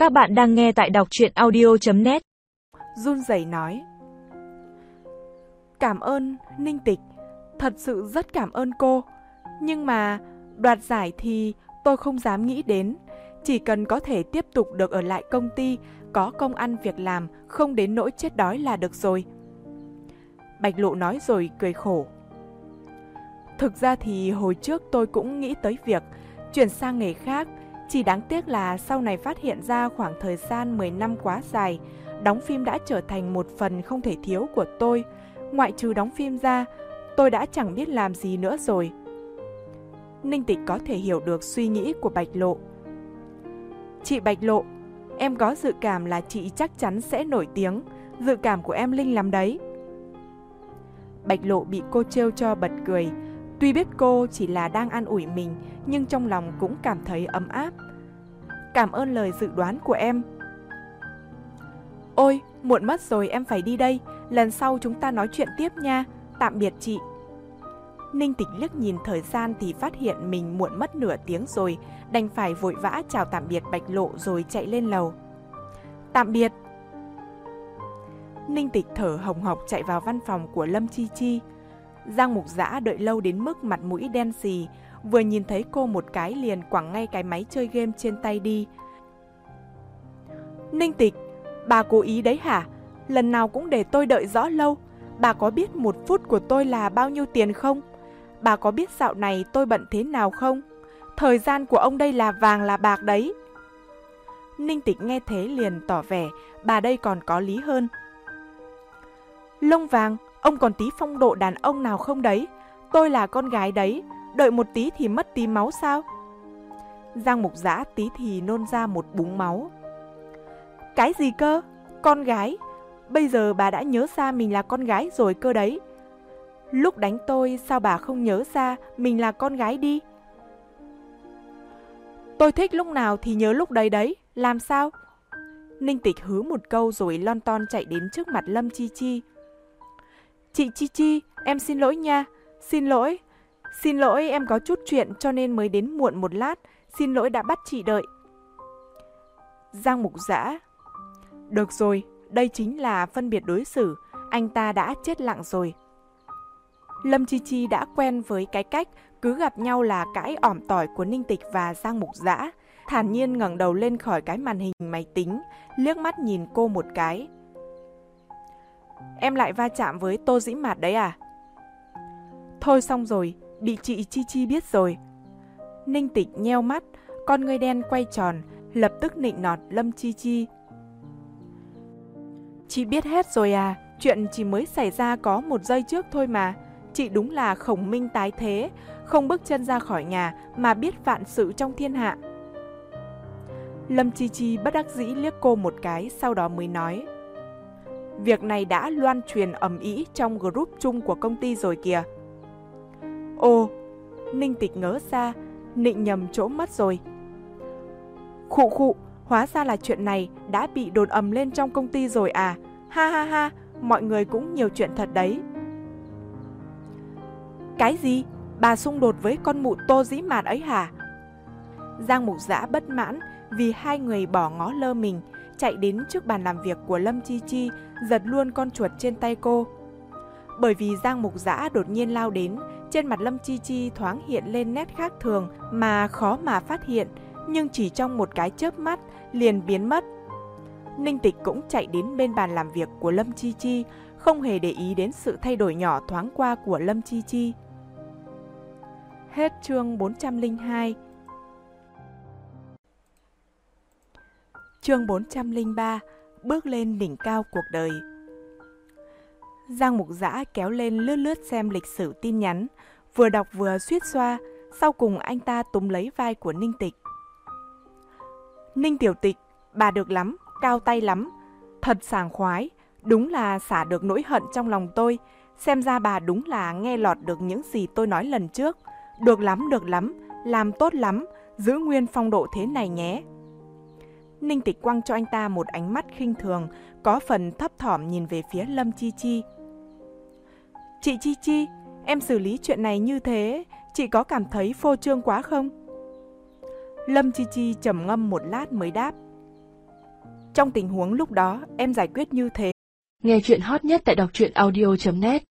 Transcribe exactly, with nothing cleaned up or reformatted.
Các bạn đang nghe tại đọc truyện audio chấm net. Run rẩy nói: Cảm ơn Ninh Tịch, thật sự rất cảm ơn cô. Nhưng mà đoạt giải thì tôi không dám nghĩ đến. Chỉ cần có thể tiếp tục được ở lại công ty, có công ăn việc làm, không đến nỗi chết đói là được rồi. Bạch Lộ nói rồi cười khổ. Thực ra thì hồi trước tôi cũng nghĩ tới việc chuyển sang nghề khác. Chỉ đáng tiếc là sau này phát hiện ra khoảng thời gian mười năm quá dài, đóng phim đã trở thành một phần không thể thiếu của tôi. Ngoại trừ đóng phim ra, tôi đã chẳng biết làm gì nữa rồi. Ninh Tịch có thể hiểu được suy nghĩ của Bạch Lộ. Chị Bạch Lộ, em có dự cảm là chị chắc chắn sẽ nổi tiếng. Dự cảm của em linh lắm đấy. Bạch Lộ bị cô trêu cho bật cười. Tuy biết cô chỉ là đang an ủi mình, nhưng trong lòng cũng cảm thấy ấm áp. Cảm ơn lời dự đoán của em. Ôi, muộn mất rồi, em phải đi đây. Lần sau chúng ta nói chuyện tiếp nha. Tạm biệt chị. Ninh Tịch liếc nhìn thời gian thì phát hiện mình muộn mất nửa tiếng rồi, đành phải vội vã chào tạm biệt Bạch Lộ rồi chạy lên lầu. Tạm biệt. Ninh Tịch thở hồng hộc chạy vào văn phòng của Lâm Chi Chi. Giang Mục Dã đợi lâu đến mức mặt mũi đen xì, vừa nhìn thấy cô một cái liền quẳng ngay cái máy chơi game trên tay đi. Ninh Tịch, bà cố ý đấy hả? Lần nào cũng để tôi đợi rõ lâu. Bà có biết một phút của tôi là bao nhiêu tiền không? Bà có biết dạo này tôi bận thế nào không? Thời gian của ông đây là vàng là bạc đấy. Ninh Tịch nghe thế liền tỏ vẻ bà đây còn có lý hơn. Lông vàng, ông còn tí phong độ đàn ông nào không đấy? Tôi là con gái đấy, đợi một tí thì mất tí máu sao? Giang Mục Dã tí thì nôn ra một búng máu. Cái gì cơ? Con gái? Bây giờ bà đã nhớ ra mình là con gái rồi cơ đấy. Lúc đánh tôi sao bà không nhớ ra mình là con gái đi? Tôi thích lúc nào thì nhớ lúc đấy đấy, làm sao? Ninh Tịch hứ một câu rồi lon ton chạy đến trước mặt Lâm Chi Chi. Chị Chi Chi, em xin lỗi nha. Xin lỗi. Xin lỗi, em có chút chuyện cho nên mới đến muộn một lát. Xin lỗi đã bắt chị đợi. Giang Mục Dã. Được rồi, đây chính là phân biệt đối xử. Anh ta đã chết lặng rồi. Lâm Chi Chi đã quen với cái cách cứ gặp nhau là cãi ỏm tỏi của Ninh Tịch và Giang Mục Dã. Thản nhiên ngẩng đầu lên khỏi cái màn hình máy tính, liếc mắt nhìn cô một cái. Em lại va chạm với Tô Dĩ Mạt đấy à? Thôi xong rồi, bị chị Chi Chi biết rồi. Ninh Tịch nheo mắt, con ngươi đen quay tròn, lập tức nịnh nọt Lâm Chi Chi. Chị biết hết rồi à, chuyện chỉ mới xảy ra có một giây trước thôi mà. Chị đúng là khổng minh tái thế, không bước chân ra khỏi nhà mà biết vạn sự trong thiên hạ. Lâm Chi Chi bất đắc dĩ liếc cô một cái, sau đó mới nói. Việc này đã loan truyền ầm ĩ trong group chung của công ty rồi kìa. Ồ, Ninh Tịch ngớ ra, nịnh nhầm chỗ mất rồi. Khụ khụ, hóa ra là chuyện này đã bị đồn ầm lên trong công ty rồi à. Ha ha ha, mọi người cũng nhiều chuyện thật đấy. Cái gì? Bà xung đột với con mụ Tô Dĩ Mạt ấy hả? Giang Mục Dã bất mãn vì hai người bỏ ngó lơ mình, chạy đến trước bàn làm việc của Lâm Chi Chi, giật luôn con chuột trên tay cô. Bởi vì Giang Mục Dã đột nhiên lao đến, trên mặt Lâm Chi Chi thoáng hiện lên nét khác thường mà khó mà phát hiện, nhưng chỉ trong một cái chớp mắt liền biến mất. Ninh Tịch cũng chạy đến bên bàn làm việc của Lâm Chi Chi, không hề để ý đến sự thay đổi nhỏ thoáng qua của Lâm Chi Chi. Hết chương bốn trăm lẻ hai. Chương bốn trăm lẻ ba, bước lên đỉnh cao cuộc đời. Giang Mục Dã kéo lên lướt lướt xem lịch sử tin nhắn, vừa đọc vừa suýt xoa, sau cùng anh ta túm lấy vai của Ninh Tịch. Ninh Tiểu Tịch, bà được lắm, cao tay lắm, thật sảng khoái, đúng là xả được nỗi hận trong lòng tôi, xem ra bà đúng là nghe lọt được những gì tôi nói lần trước. Được lắm, được lắm, làm tốt lắm, giữ nguyên phong độ thế này nhé. Ninh Tịch quăng cho anh ta một ánh mắt khinh thường, có phần thấp thỏm nhìn về phía Lâm Chi Chi. Chị Chi Chi, em xử lý chuyện này như thế, chị có cảm thấy phô trương quá không? Lâm Chi Chi trầm ngâm một lát mới đáp. Trong tình huống lúc đó, em giải quyết như thế. Nghe chuyện hot nhất tại đọc truyện audio chấm net